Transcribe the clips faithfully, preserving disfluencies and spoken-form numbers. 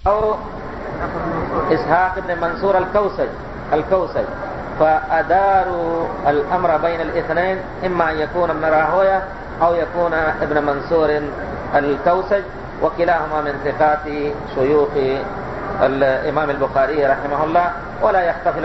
أو إسحاق بن منصور الكوسج الكوسج فأداروا الأمر بين الاثنين، إما أن يكون ابن راهويه أو يكون ابن منصور الكوسج، وكلاهما من ثقات شيوخ الإمام البخاري رحمه الله، ولا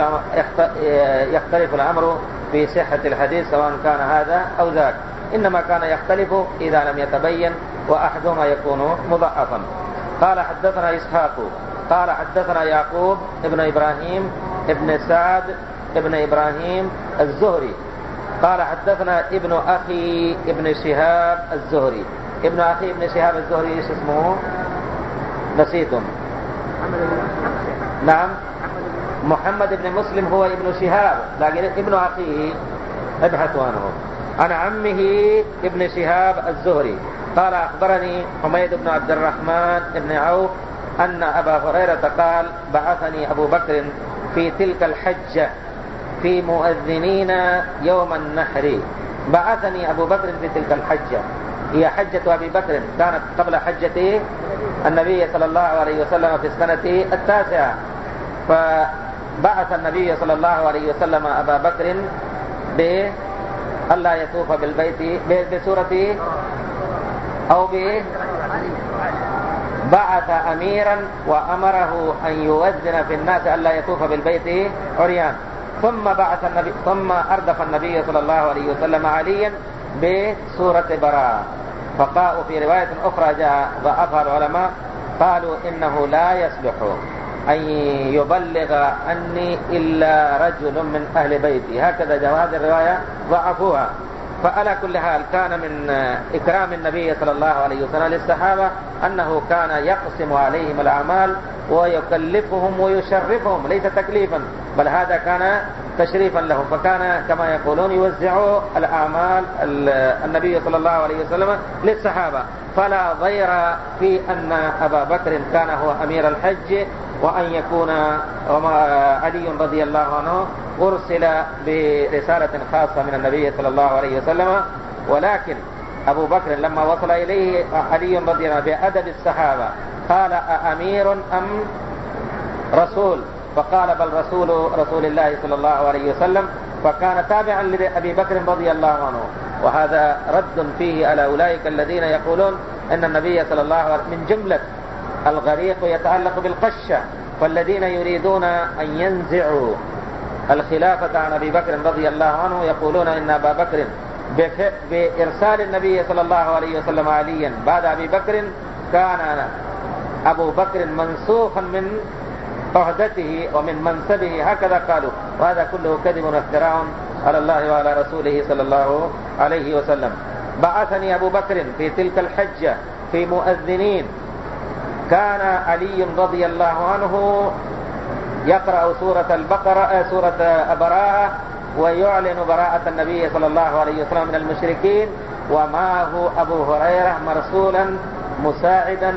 يختلف الأمر في صحة الحديث سواء كان هذا أو ذاك، إنما كان يختلف إذا لم يتبين وأحدهما يكون مضعفا. قال حدثنا إسحاق قال حدثنا يعقوب ابن إبراهيم ابن سعد ابن إبراهيم الزهري قال حدثنا ابن أخي ابن شهاب الزهري. ابن أخي ابن شهاب الزهري إيش اسمه؟ نسيتم؟ نعم محمد بن مسلم هو ابن شهاب، لكن ابن أخيه ابحثوا عنه عن عمه ابن شهاب الزهري قال أخبرني حميد بن عبد الرحمن بن عوف أن أبا هريرة قال بعثني أبو بكر في تلك الحجة في مؤذنين يوم النحر. بعثني أبو بكر في تلك الحجة، هي حجة أبي بكر، كانت قبل حجة النبي صلى الله عليه وسلم في السنة التاسعة، فبعث النبي صلى الله عليه وسلم أبا بكر بألا يطوف بالبيت بسورة أو ب بعث أميرا وأمره أن يؤذن في الناس ألا يطوف بالبيت عريان، ثم بعث النبي ثم أردف النبي صلى الله عليه وسلم عليا بسورة براءة. فقالوا في رواية أخرى جاء ضعفها العلماء قالوا إنه لا يصلح أن يبلغ عني إلا رجل من أهل بيتي، هكذا جواز الرواية ضعفوها. فعلى كل حال كان من إكرام النبي صلى الله عليه وسلم للصحابة أنه كان يقسم عليهم الأعمال ويكلفهم ويشرفهم، ليس تكليفا بل هذا كان تشريفا لهم، فكان كما يقولون يوزعوا الأعمال النبي صلى الله عليه وسلم للصحابة. فلا ضير في أن أبا بكر كان هو أمير الحج، وأن يكون علي رضي الله عنه أرسل برسالة خاصة من النبي صلى الله عليه وسلم. ولكن أبو بكر لما وصل إليه علي رضي الله عنه بأدب الصحابة قال أأمير أم رسول؟ فقال بل رسول رسول الله صلى الله عليه وسلم، فكان تابعا لأبي بكر رضي الله عنه. وهذا رد فيه على أولئك الذين يقولون أن النبي صلى الله عليه وسلم من جملة الغريق يتعلق بالقشة، فالذين يريدون أن ينزعوا الخلافة عن أبي بكر رضي الله عنه يقولون إن أبا بكر بإرسال النبي صلى الله عليه وسلم عليا بعد أبي بكر كان أبو بكر منسوخا من عهدته ومن منصبه، هكذا قالوا، وهذا كله كذب وافتراء على الله وعلى رسوله صلى الله عليه وسلم. بعثني أبو بكر في تلك الحجة في مؤذنين، كان علي رضي الله عنه يقرأ سورة البقرة سورة براءة ويعلن براءة النبي صلى الله عليه وسلم من المشركين، ومعه أبو هريرة مرسولا مساعدا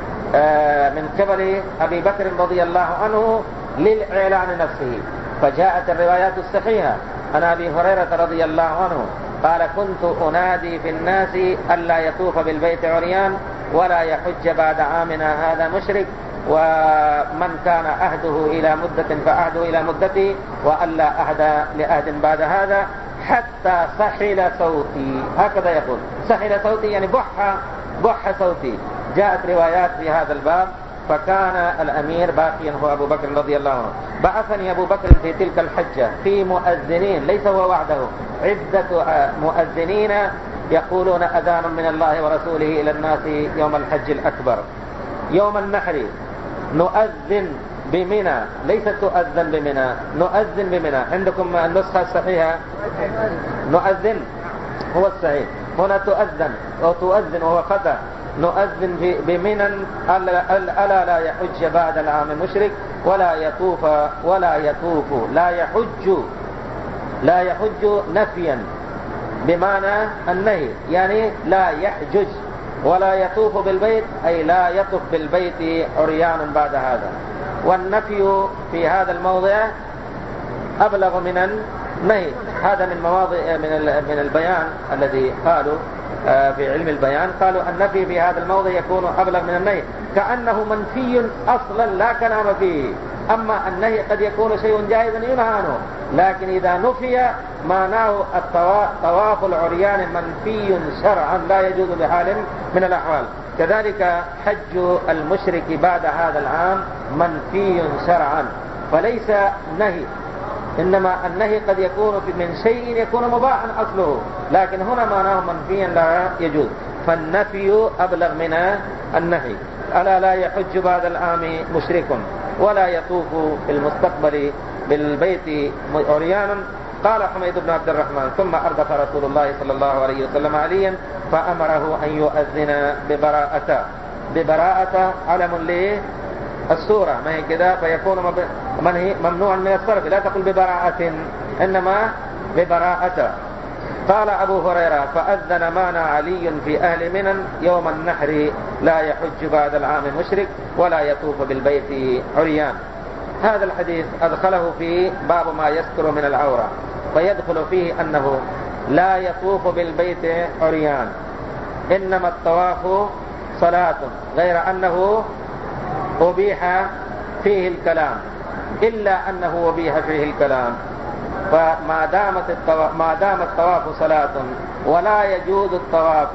من قبل أبي بكر رضي الله عنه للإعلان نفسه. فجاءت الروايات الصحيحة عن أبي هريرة رضي الله عنه قال كنت أنادي في الناس ألا يطوف بالبيت عريان ولا يحج بعد عامنا هذا مشرك، ومن كان أهده إلى مدة فأهده إلى مدته وألا أهد لأهد بعد هذا حتى سحل صوتي، هكذا يقول سحل صوتي يعني بح بح صوتي. جاءت روايات في هذا الباب. فكان الأمير باقيا هو أبو بكر رضي الله عنه. بعثني أبو بكر في تلك الحجة في مؤذنين، ليس هو وحده، عدة مؤذنين يقولون أذان من الله ورسوله إلى الناس يوم الحج الأكبر. يوم النحر نؤذن بمنى، ليس تؤذن بمنى، نؤذن بمنى. عندكم النسخة الصحيحة نؤذن هو الصحيح، هنا تؤذن أو تؤذن وهو خطأ. نؤذن بمنى ألا لا يحج بعد العام مشرك ولا يطوف ولا يطوف لا يحج لا يحج نفيا بمعنى النهي، يعني لا يحجج، ولا يطوف بالبيت أي لا يطوف بالبيت عريان بعد هذا. والنفي في هذا الموضع أبلغ من النهي. هذا من مواضع من من البيان الذي قالوا في علم البيان قالوا النفي في هذا الموضع يكون أبلغ من النهي، كأنه منفي أصلا لا كلام فيه. أما النهي قد يكون شيء جائزا ينهى عنه، لكن إذا نفي معناه طواف العريان منفي شرعا لا يجوز بحال من الأحوال. كذلك حج المشرك بعد هذا العام منفي شرعا، فليس نهي، إنما النهي قد يكون من شيء يكون مباحا أصله، لكن هنا معناه منفيا لا يجوز، فالنفي أبلغ من النهي. ألا لا يحج بعد العام مشرك ولا يطوف في المستقبل بالبيت عريانا. قال حميد بن عبد الرحمن: ثم أردف رسول الله صلى الله عليه وسلم عليا فأمره أن يؤذن ببراءة. ببراءة علم للسورة، ما هي كده، فيكون ممنوعا من الصرف، لا تقل ببراءة إنما ببراءة. قال أبو هريرة: فأذن معنا علي في أهل منى يوم النحر لا يحج بعد العام مشرك ولا يطوف بالبيت عريان. هذا الحديث أدخله في باب ما يستر من العورة، فيدخل فيه أنه لا يطوف بالبيت عريان، إنما الطواف صلاة، غير أنه أبيح فيه الكلام، إلا أنه أبيح فيه الكلام. فما دامت الطواف ما دام الطواف صلاة ولا يجوز الطواف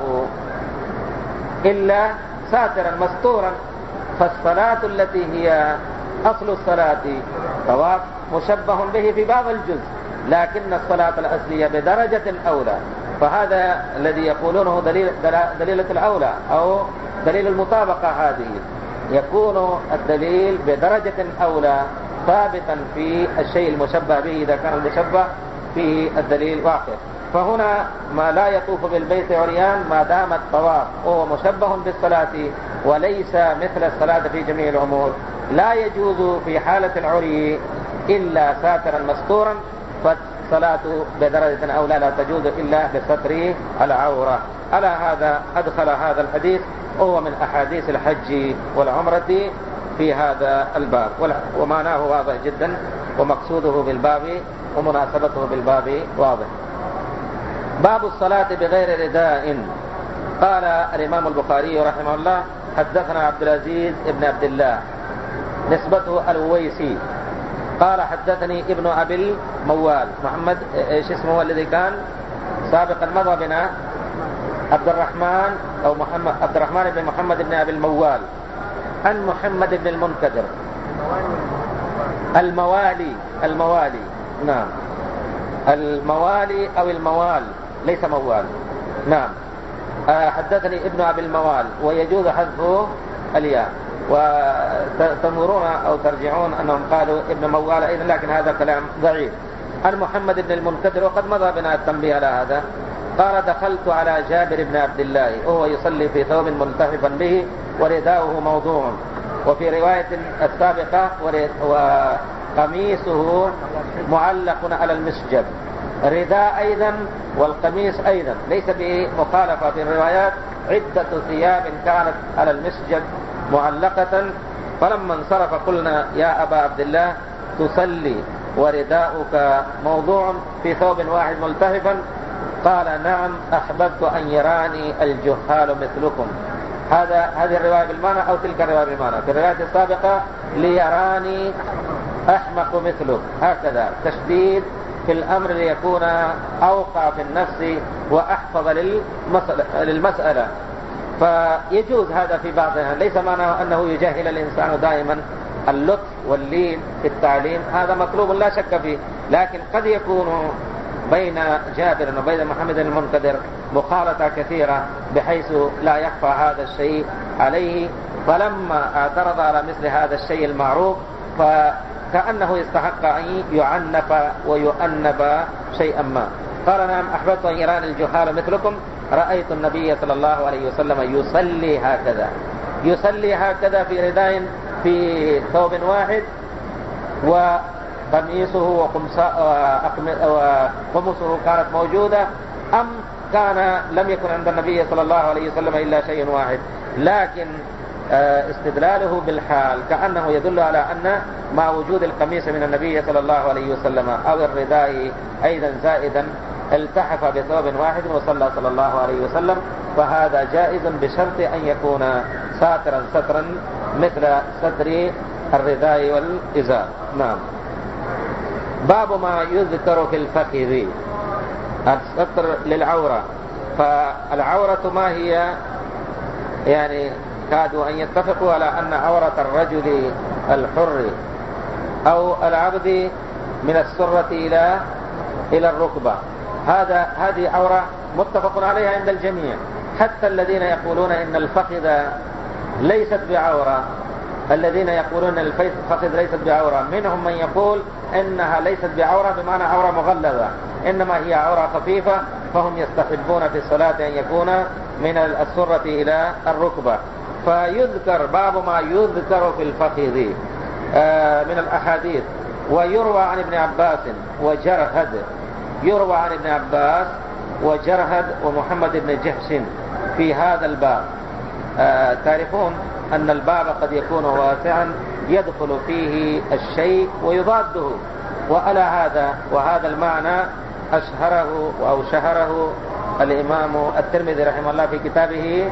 إلا ساترا مستورا، فالصلاة التي هي أصل الصلاة طواف مشبه به في بعض الجزء، لكن الصلاة الأصلية بدرجة أولى. فهذا الذي يقولونه دليل دليلة الأولى أو دليل المطابقة، هذه يكون الدليل بدرجة أولى ثابتا في الشيء المشبه به إذا كان المشبه فيه الدليل واقع. فهنا ما لا يطوف بالبيت عريان ما دام الطواف وهو مشبه بالصلاة وليس مثل الصلاة في جميع الأمور، لا يجوز في حالة العري إلا ساترا مستورا، فالصلاة بدرجة أولى لا تجوز إلا بستر العورة. على هذا أدخل هذا الحديث، وهو من أحاديث الحج والعمرة في هذا الباب، ومعناه واضح جدا، ومقصوده بالباب ومناسبته بالباب واضح. باب الصلاة بغير رداء. قال الإمام البخاري رحمه الله: حدثنا عبد العزيز ابن عبد الله نسبته الويسي قال حدثني ابن أبي الموال محمد، ايش اسمه الذي كان سابقا مضى بنا؟ عبد الرحمن أو محمد عبد الرحمن بن محمد بن أبي الموال عن محمد بن المنكدر. الموالي الموالي نعم، الموالي أو الموال، ليس موال. نعم. آه حدثني ابن أبي الموال، ويجوز حذف الياء، وتنظرون أو ترجعون أنهم قالوا ابن موال أيضا، لكن هذا كلام ضعيف. عن محمد بن المنكدر، وقد مضى بنا التنبيه على هذا. قال: دخلت على جابر بن عبد الله وهو يصلي في ثوب ملتحفا به ورداؤه موضوع، وفي رواية السابقة وقميصه معلق على المسجد. رداء أيضا والقميص أيضا، ليس بمخالفة في الروايات، عدة ثياب كانت على المسجد معلقة. فلما انصرف قلنا: يا أبا عبد الله تصلي ورداؤك موضوع في ثوب واحد ملتهفا؟ قال: نعم، أحببت أن يراني الجهال مثلكم. هذا هذه الرواية بالمعنى أو تلك الرواية بالمعنى؟ في الرواية السابقة: ليراني أحمق مثلك، هكذا تشديد في الأمر ليكون أوقع في النفس وأحفظ للمسألة. فيجوز هذا في بعضها، ليس معناه أنه يجهل الإنسان دائما. اللطف واللين في التعليم هذا مطلوب لا شك فيه، لكن قد يكون بين جابر وبين محمد المنكدر مخالطة كثيرة بحيث لا يخفى هذا الشيء عليه، فلما اعترض على مثل هذا الشيء المعروف فكأنه يستحق أن يعنف ويؤنب شيئا ما. قال: نعم، أحببت أن يراني الجهال مثلكم. رأيت النبي صلى الله عليه وسلم يصلي هكذا يصلي هكذا في رداء في ثوب واحد، وقميصه وقمصه كانت موجودة، أم كان لم يكن عند النبي صلى الله عليه وسلم إلا شيء واحد. لكن استدلاله بالحال كأنه يدل على أن مع وجود القميص من النبي صلى الله عليه وسلم أو الرداء أيضا زائدا التحف بثوب واحد وصلى صلى الله عليه وسلم، فهذا جائز بشرط أن يكون ساترا سترا مثل ستر الرداء والإزار. نعم. باب ما يذكر في الفخذ، الستر للعورة. فالعورة ما هي؟ يعني كادوا أن يتفقوا على أن عورة الرجل الحر أو العبد من السرة إلى إلى الركبة، هذا هذه عورة متفق عليها عند الجميع، حتى الذين يقولون إن الفخذ ليست بعورة، الذين يقولون أن الفخذ ليست بعورة منهم من يقول إنها ليست بعورة بمعنى عورة مغلظة، إنما هي عورة خفيفة، فهم يستحبون في الصلاة أن يكون من السرة إلى الركبة. فيذكر باب ما يذكر في الفخذ من الأحاديث. ويروى عن ابن عباس وجرهد، يروى عن ابن عباس وجرهد ومحمد بن جحش في هذا الباب. آه تعرفون أن الباب قد يكون واسعا يدخل فيه الشيء ويضاده، وعلى هذا وهذا المعنى أشهره أو شهره الإمام الترمذي رحمه الله في كتابه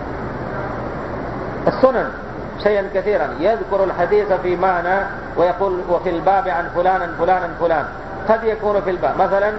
السنن شيئا كثيرا، يذكر الحديث في معنى ويقول وفي الباب عن فلان فلان فلان. قد يكون في الباب مثلا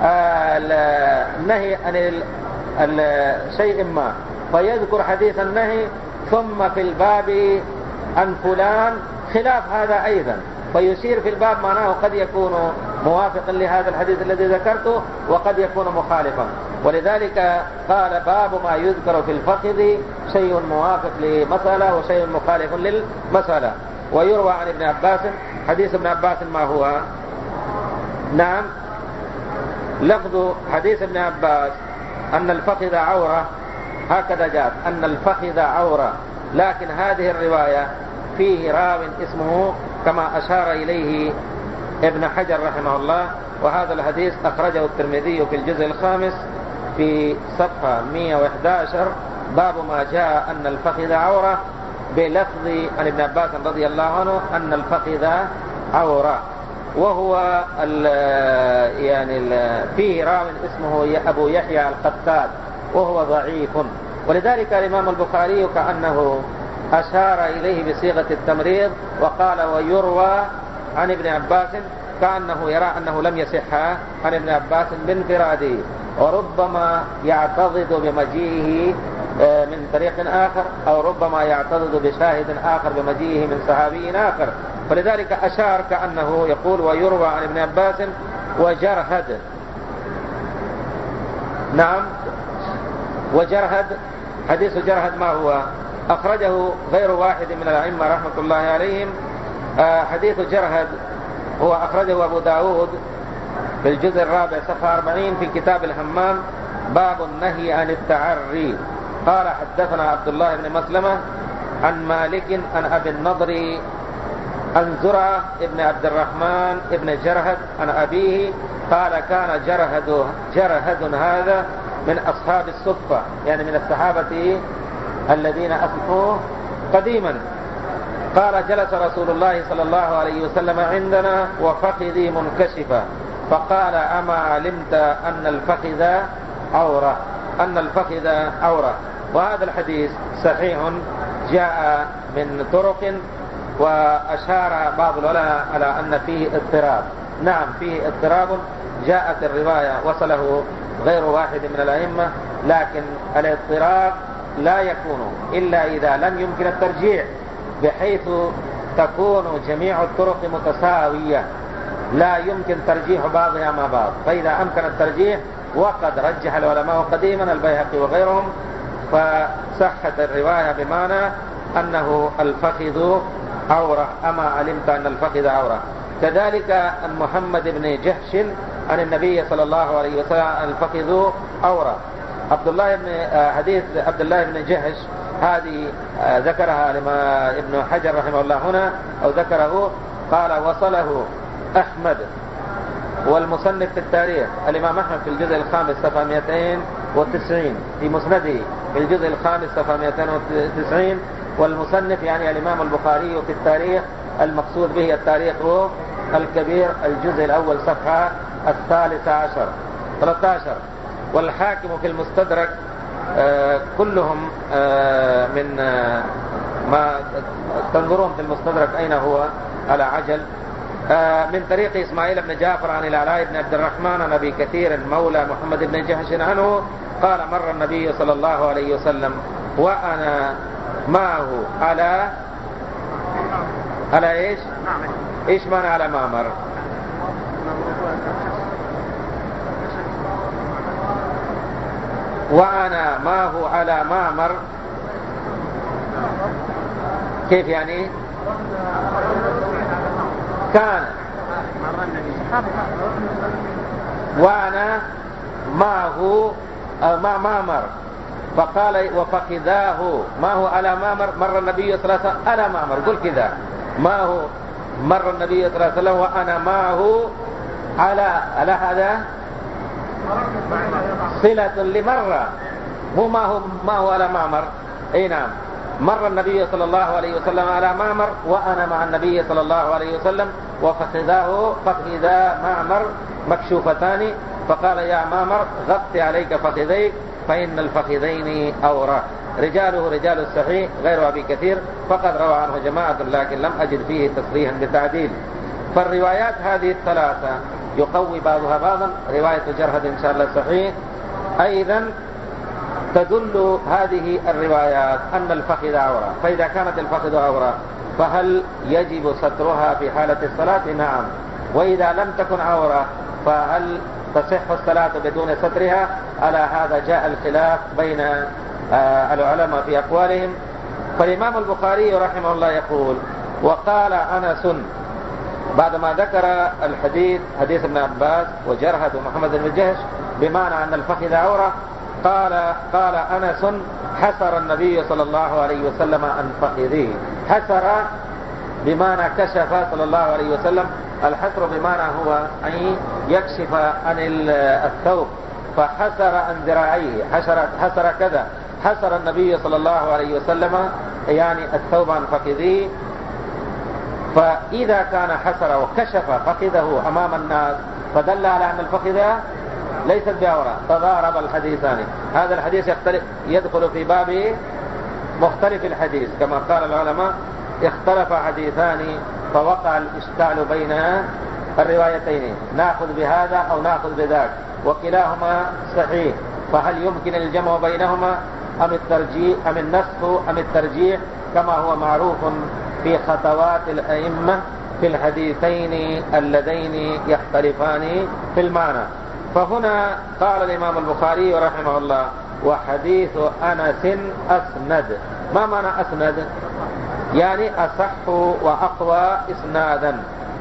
النهي عن الشيء ما، فيذكر حديث النهي ثم في الباب عن فلان خلاف هذا أيضا، فيشير في الباب معناه قد يكون موافقا لهذا الحديث الذي ذكرته وقد يكون مخالفا. ولذلك قال باب ما يذكر في الفخذ، شيء موافق لمسألة وشيء مخالف للمسألة. ويروى عن ابن عباس، حديث ابن عباس ما هو؟ نعم، لفظ حديث ابن عباس أن الفخذ عورة، هكذا جاءت أن الفخذ عورة، لكن هذه الرواية فيه راو اسمه كما أشار إليه ابن حجر رحمه الله. وهذا الحديث أخرجه الترمذي في الجزء الخامس في صفحة مئة وإحدى عشر، باب ما جاء أن الفخذ عورة، بلفظ عن ابن عباس رضي الله عنه أن الفخذ عورة. وهو ال يعني ال فيه راو اسمه أبو يحيى القتاد وهو ضعيف، ولذلك الإمام البخاري كأنه أشار إليه بصيغة التمريض وقال ويروى عن ابن عباس، كأنه يرى أنه لم يصح عن ابن عباس بانفراده، وربما يعتضد بمجيئه من طريق آخر، أو ربما يعتضد بشاهد آخر بمجيئه من صحابي آخر، فلذلك أشار كأنه يقول ويروى عن ابن عباس وجرهد. نعم، وجرهد، حديث جرهد ما هو؟ أخرجه غير واحد من الأئمة رحمة الله عليهم. حديث جرهد هو أخرجه أبو داود في الجزء الرابع صفحة أربعين في كتاب الحمام، باب النهي عن التعري. قال حدثنا عبد الله بن مسلمة عن مالك عن أبي النضر عن زرعة ابن عبد الرحمن ابن جرهد عن أبيه قال كان جرهد جرهد هذا من أصحاب الصفة، يعني من الصحابة الذين أصلحوا قديما. قال جلس رسول الله صلى الله عليه وسلم عندنا وفخذي منكشفة، فقال أما علمت أن الفخذ عورة، أن الفخذ عورة. وهذا الحديث صحيح جاء من طرق، وأشار بعض العلماء على أن فيه اضطراب. نعم فيه اضطراب، جاءت الرواية وصله غير واحد من الأئمة، لكن الاضطراب لا يكون إلا إذا لم يمكن الترجيح، بحيث تكون جميع الطرق متساوية لا يمكن ترجيح بعضها مع بعض. فإذا أمكن الترجيح، وقد رجح العلماء قديما البيهقي وغيرهم، فصحت الرواية بمعنى أنه الفخذ عورة، أما علمت أن الفخذ عورة. كذلك عن محمد بن جحش عن النبي صلى الله عليه وسلم الفخذ عورة. عبد الله بن حديث عبد الله بن جحش هذه ذكرها لما ابن حجر رحمه الله هنا، أو ذكره قال وصله أحمد والمصنف في التاريخ الإمام أحمد في الجزء الخامس صفحة مئتين وتسعين في مسنده في الجزء الخامس صفحة مئتين وتسعين، والمصنف يعني الإمام البخاري في التاريخ، المقصود به التاريخ الكبير الجزء الأول صفحة الثالثة عشر. ثلاثة عشر. والحاكم في المستدرك آه كلهم آه من آه ما تنظرون في المستدرك أين هو على عجل. آه من طريق إسماعيل بن جعفر عن العلاء بن عبد الرحمن عن أبي كثير مولى محمد بن جحش عنه قال مر النبي صلى الله عليه وسلم وأنا معه على على إيش إيش معنى على مامر؟ وأنا معه على مامر كيف يعني؟ كان وأنا معه مع مامر فقال وفخذاه ما هو على مامر. مر النبي صلى الله عليه وسلم على مامر قل كذا ما هو مر النبي صلى الله عليه وسلم وأنا معه على على هذا صلة لمرة هو ما هو ما هو على مامر. اي نعم مر النبي صلى الله عليه وسلم على مامر وأنا مع النبي صلى الله عليه وسلم وفخذاه فخذا مامر مكشوفتان فقال يا مامر غط عليك فخذيك فإن الفخذين أورى. رجاله رجال الصحيح غير أبي كثير فقد روى عنه جماعة لكن لم أجد فيه تصريحا بتعديل. فالروايات هذه الثلاثة يقوي بعضها بعضا. رواية جرهد إن شاء الله صحيح. أيضا تدل هذه الروايات أن الفخذ عورة. فإذا كانت الفخذ عورة فهل يجب سترها في حالة الصلاة؟ نعم. وإذا لم تكن عورة فهل تصح الصلاة بدون سترها؟ على هذا جاء الخلاف بين العلماء في أقوالهم. فالإمام البخاري رحمه الله يقول وقال أنس بعدما ذكر الحديث حديث ابن عباس وجرهد ومحمد بن جحش بمعنى أن الفخذ عورة قال قال أنس حسر النبي صلى الله عليه وسلم عن فخذه. حسر بمعنى كشف صلى الله عليه وسلم. الحسر بمعنى هو أن يكشف عن الثوب فحسر عن ذراعيه حسر, حسر كذا حسر النبي صلى الله عليه وسلم يعني الثوب عن فخذه. فإذا كان حسر وكشف فخذه أمام الناس فدل على أن الفخذ ليست بعورة. تضارب الحديثان. هذا الحديث يختلف يدخل في باب مختلف الحديث كما قال العلماء اختلف حديثان فوقع الإشكال بين الروايتين نأخذ بهذا أو نأخذ بذاك وكلاهما صحيح. فهل يمكن الجمع بينهما أم الترجيح أم النسخ أم الترجيح كما هو معروف في خطوات الأئمة في الحديثين اللذين يختلفان في المعنى. فهنا قال الإمام البخاري رحمه الله وحديث أنس أسند. ما معنى أسند؟ يعني أصح وأقوى إسنادا.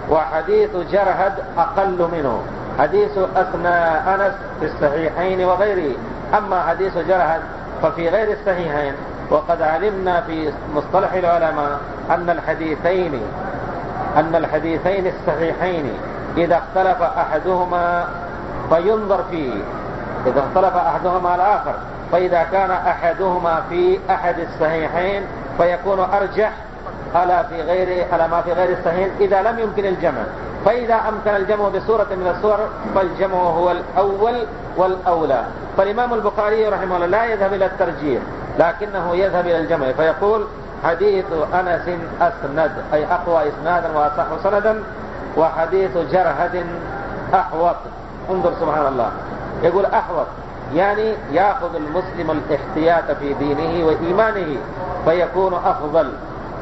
وحديث جرهد أقل منه. حديث أسنى أنس في الصحيحين وغيره. أما حديث جرهد ففي غير الصحيحين. وقد علمنا في مصطلح العلماء أن الحديثين أن الحديثين الصحيحين إذا اختلف أحدهما فينظر فيه إذا اختلف أحدهما الآخر. فإذا كان أحدهما في أحد الصحيحين فيكون أرجح على في غير على ما في غير الصحيح إذا لم يمكن الجمع. فإذا أمكن الجمع بصورة من الصور فالجمع هو الأول والأولى. فالإمام البخاري رحمه الله لا يذهب إلى الترجيح لكنه يذهب إلى الجمع فيقول حديث أنس أسند أي أقوى إسنادا وأصح سندا وحديث جرهد أحوط. انظر سبحان الله يقول أحوط يعني يأخذ المسلم الاحتياط في دينه وإيمانه فيكون أفضل.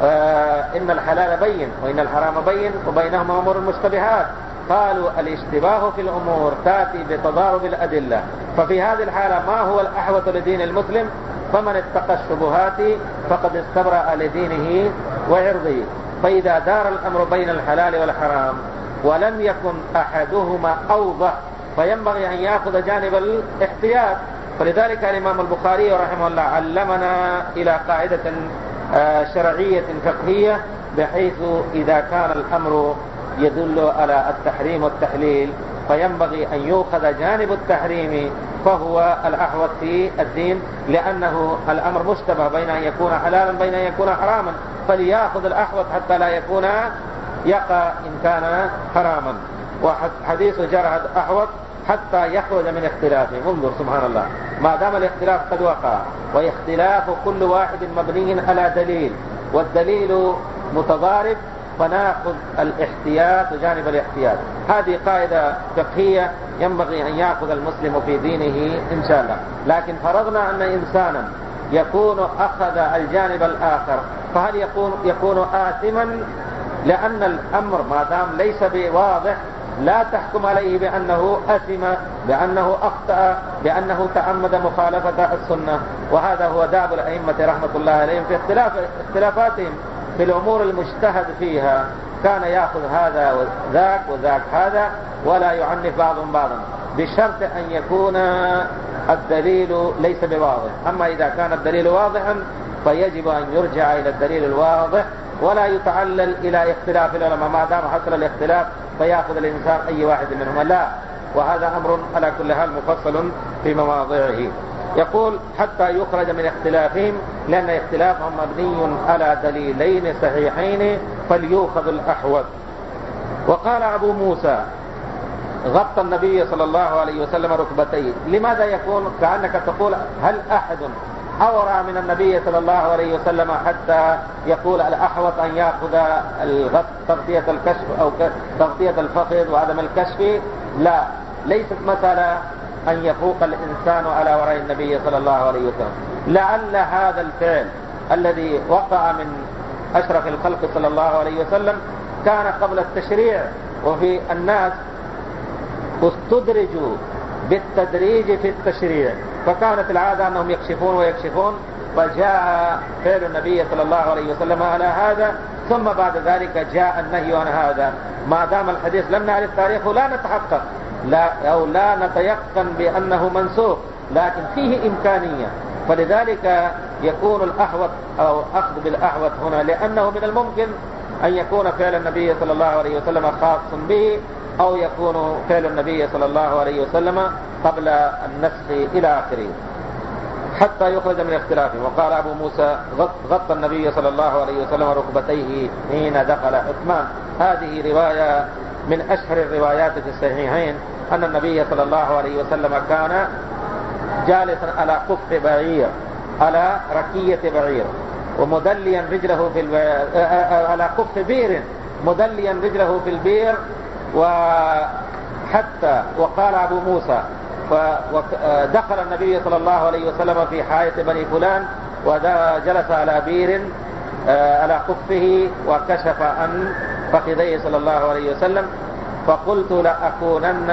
آه إن الحلال بين وإن الحرام بين وبينهما أمور المشتبهات. قالوا الاشتباه في الأمور تأتي بتضارب الأدلة. ففي هذه الحالة ما هو الأحوط لدين المسلم؟ فمن اتقى الشبهات فقد استبرأ لدينه وعرضه. فإذا دار الأمر بين الحلال والحرام ولم يكن أحدهما أوضح فينبغي أن يأخذ جانب الاحتياط. فلذلك الإمام البخاري رحمه الله علمنا إلى قاعدة شرعية فقهية بحيث إذا كان الأمر يدل على التحريم والتحليل فينبغي أن يؤخذ جانب التحريم فهو الأحوط في الدين لأنه الأمر مشتبه بين أن يكون حلالا بين أن يكون حراما فليأخذ الأحوط حتى لا يكون يقع إن كان حراما. وحديث جرهد أحوط حتى يخرج من اختلافهم. انظر سبحان الله، ما دام الاختلاف قد وقع، واختلاف كل واحد مبني على دليل، والدليل متضارب، فناخذ الاحتياط وجانب الاحتياط. هذه قاعدة فقهية ينبغي أن يأخذ المسلم في دينه إن شاء الله. لكن فرضنا أن إنسانا يكون أخذ الجانب الآخر، فهل يكون يكون آثما؟ لأن الأمر ما دام ليس بواضح لا تحكم عليه بأنه أثم، بأنه أخطأ، بأنه تعمد مخالفة السنة. وهذا هو داب الأئمة رحمة الله عليهم في اختلاف اختلافاتهم في الأمور المجتهد فيها. كان يأخذ هذا وذاك وذاك هذا، ولا يعنف بعضهم بعضا، بشرط أن يكون الدليل ليس بواضح. أما إذا كان الدليل واضحا فيجب أن يرجع إلى الدليل الواضح، ولا يتعلل إلى اختلاف العلماء. ما دام حصل الاختلاف فيأخذ الإنسان أي واحد منهما، لا. وهذا أمر على كل حال مفصل في مواضعه. يقول حتى يخرج من اختلافهم، لأن اختلافهم مبني على دليلين صحيحين فليؤخذ الأحوط. وقال أبو موسى غطى النبي صلى الله عليه وسلم ركبتيه. لماذا يكون كأنك تقول هل أحد أورع من النبي صلى الله عليه وسلم حتى يقول الأحوط أن يأخذ الغط تغطية الكشف أو تغطية الفخذ وعدم الكشف؟ لا، ليست مسألة أن يفوق الإنسان على وراء النبي صلى الله عليه وسلم. لعل هذا الفعل الذي وقع من أشرف الخلق صلى الله عليه وسلم كان قبل التشريع، وفي الناس استدرجوا بالتدريج في التشريع، فكانت العادة أنهم يكشفون ويكشفون، فجاء فعل النبي صلى الله عليه وسلم على هذا، ثم بعد ذلك جاء النهي عن هذا. ما دام الحديث لم نعرف تاريخه لا نتحقق لا أو لا نتيقن بأنه منسوخ، لكن فيه إمكانية. فلذلك يكون الأحوط أو أخذ بالأحوط هنا، لأنه من الممكن أن يكون فعل النبي صلى الله عليه وسلم خاص به، أو يكون فعل النبي صلى الله عليه وسلم قبل النسخ إلى آخره، حتى يخرج من اختلافه. وقال أبو موسى غطى النبي صلى الله عليه وسلم ركبتيه حين دخل عثمان. هذه رواية من أشهر الروايات في الصحيحين، أن النبي صلى الله عليه وسلم كان جالسا على قف بعير، على ركية بعير، ومدليا رجله في الب... على قف بير، مدليا رجله في البير. وحتى وقال أبو موسى فدخل النبي صلى الله عليه وسلم في حائط بني فلان، وجلس على بير على قفه وكشف عن فخذيه صلى الله عليه وسلم. فقلت لأكونن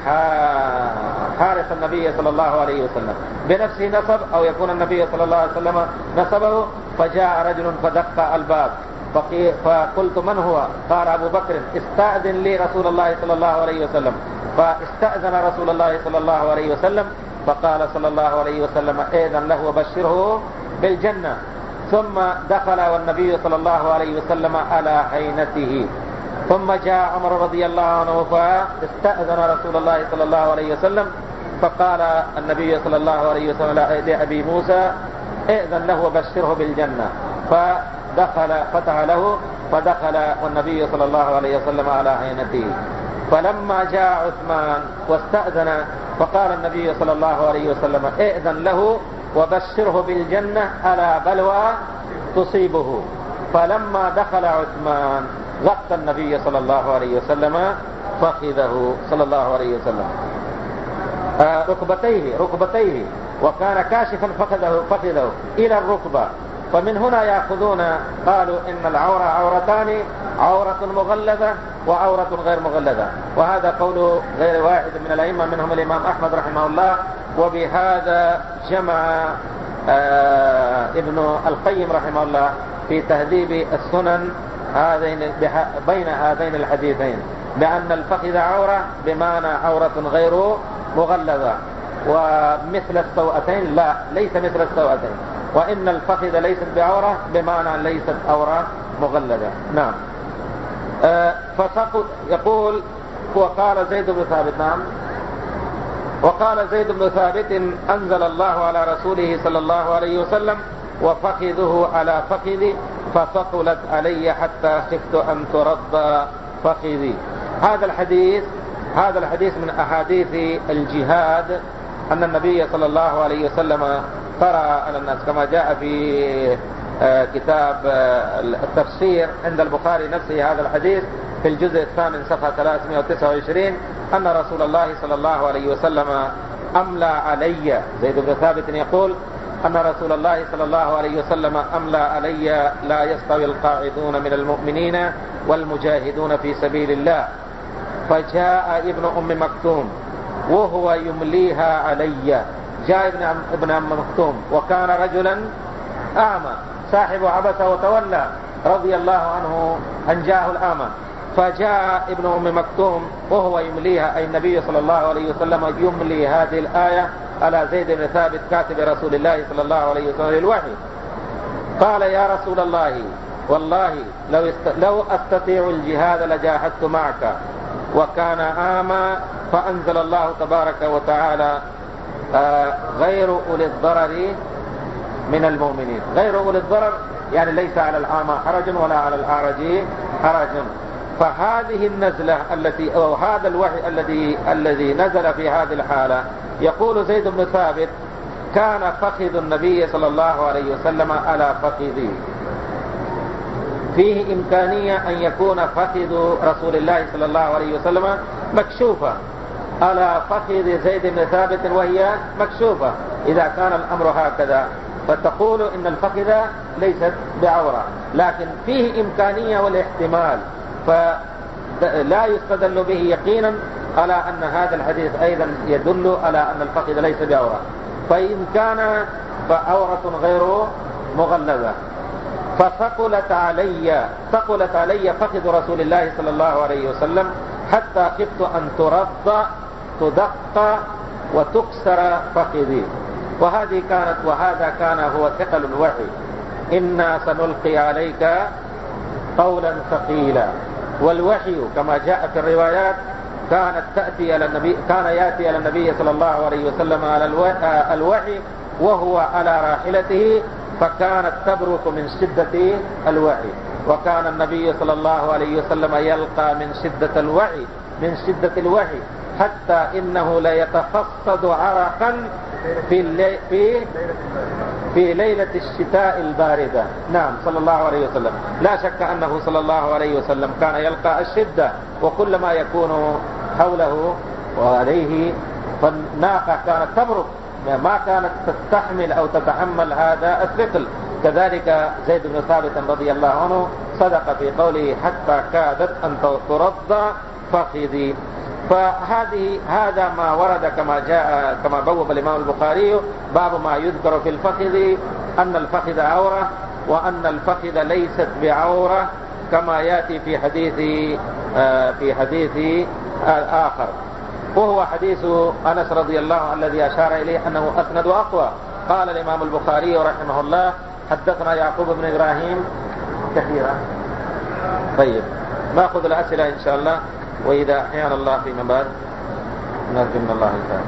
حارس النبي صلى الله عليه وسلم، بنفسه نصب أو يكون النبي صلى الله عليه وسلم نصبه. فجاء رجل فدق الباب، فقلت من هو؟ قال أبو بكر استأذن لي رسول الله صلى الله عليه وسلم. فاستأذن رسول الله صلى الله عليه وسلم، فقال صلى الله عليه وسلم إذن له وبشره بالجنة. ثم دخل والنبي صلى الله عليه وسلم على حينته. ثم جاء عمر رضي الله عنه فاستأذن رسول الله صلى الله عليه وسلم، فقال النبي صلى الله عليه وسلم لأبي موسى إذن له وبشره بالجنة. فدخل فتح له فدخل والنبي صلى الله عليه وسلم على حينته. فلما جاء عثمان واستأذن فقال النبي صلى الله عليه وسلم إذن له وبشره بالجنة على بلوى تصيبه. فلما دخل عثمان غطى النبي صلى الله عليه وسلم فخذه صلى الله عليه وسلم آه ركبتيه ركبتيه وكان كاشفا فخذه فخذه إلى الركبة. فمن هنا يأخذون قالوا إن العورة عورتان، عورة مغلظة وعورة غير مغلظة، وهذا قول غير واحد من الأئمة منهم الإمام أحمد رحمه الله. وبهذا جمع آه ابن القيم رحمه الله في تهذيب السنن هذين بين هذين الحديثين، بأن الفخذ عورة بمعنى عورة غير مغلظة، ومثل السوأتين لا، ليس مثل السوأتين، وإن الفخذ ليست بعورة بمعنى ليست عورة مغلظة. نعم. أه فسقط يقول وقال زيد بن ثابت. نعم. وقال زيد بن ثابت أنزل الله على رسوله صلى الله عليه وسلم وفخذه على فخذي فثقلت علي حتى خفت أن ترد فخذي. هذا الحديث هذا الحديث من أحاديث الجهاد، أن النبي صلى الله عليه وسلم قرأ على الناس كما جاء في كتاب التفسير عند البخاري نفسه هذا الحديث في الجزء الثامن صفحة ثلاثمائة وتسعة وعشرين، أن رسول الله صلى الله عليه وسلم أملى علي، زيد بن ثابت يقول أن رسول الله صلى الله عليه وسلم أملى علي: لا يستوي القاعدون من المؤمنين والمجاهدون في سبيل الله. فجاء ابن أم مكتوم وهو يمليها علي. جاء ابن ابن أم مكتوم وكان رجلا أعمى صاحب عبس وتولى رضي الله عنه أن جاءه الأعمى، فجاء ابن أم مكتوم وهو يمليها، أي النبي صلى الله عليه وسلم يملي هذه الآية على زيد بن ثابت كاتب رسول الله صلى الله عليه وسلم الوحي. قال: يا رسول الله، والله لو, است... لو أستطيع الجهاد لجاهدت معك. وكان أعمى، فأنزل الله تبارك وتعالى: آه غير أولي الضرر من المؤمنين. غير أولي الضرر يعني ليس على الأعمى حرج ولا على الأعرج حرج. فهذه النزلة التي أو هذا الوحي الذي الذي نزل في هذه الحالة، يقول زيد بن ثابت: كان فخذ النبي صلى الله عليه وسلم على فخذي. فيه إمكانية أن يكون فخذ رسول الله صلى الله عليه وسلم مكشوفة على فخذ زيد بن ثابت وهي مكشوفة. إذا كان الأمر هكذا فتقول إن الفخذ ليست بعورة، لكن فيه إمكانية والاحتمال، فلا يستدل به يقينا على أن هذا الحديث أيضا يدل على أن الفخذ ليس بعورة. فإن كان فعورة غير مغلظة. فثقلت علي ثقلت علي فخذ رسول الله صلى الله عليه وسلم حتى خفت أن ترد تدق وتكسر فخذي. وهذه كانت وهذا كان هو ثقل الوحي: إنا سنلقي عليك قولا ثقيلا. والوحي كما جاء في الروايات كانت تأتي على النبي كان يأتي على النبي صلى الله عليه وسلم على الوحي وهو على راحلته، فكانت تبرق من شدة الوحي. وكان النبي صلى الله عليه وسلم يلقى من شدة الوحي من شدة الوحي حتى إنه ليتفصد عرقا في اللي في في ليلة الشتاء الباردة. نعم صلى الله عليه وسلم. لا شك أنه صلى الله عليه وسلم كان يلقى الشدة، وكلما يكون حوله وعليه فالناقة كانت تبرق، ما كانت تستحمل أو تتحمل هذا الثقل. كذلك زيد بن ثابت رضي الله عنه صدق في قوله: حتى كادت أن ترد فخذي. فهذه هذا ما ورد كما جاء كما بوب الإمام البخاري: باب ما يذكر في الفخذ أن الفخذ عورة، وأن الفخذ ليست بعورة، كما يأتي في حديث في حديث آخر، وهو حديث أنس رضي الله عنه الذي أشار إليه أنه أسند وأقوى. قال الإمام البخاري رحمه الله: حدثنا يعقوب بن إبراهيم كثيرا. طيب نأخذ الأسئلة إن شاء الله، وإذا أحيانا الله فيما بعد نرجو من الله الخير.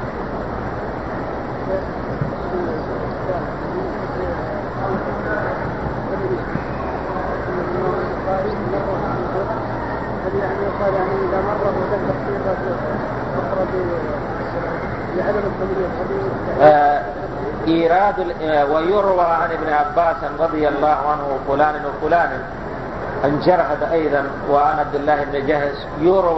يعني يقال يعني إذا مر وجد تفسير أخرى بعدم التمريض إيراد. ويروى عن ابن عباس رضي الله عنه فلان وفلان، عن جرهد أيضا وعن عبد الله بن جهش يروى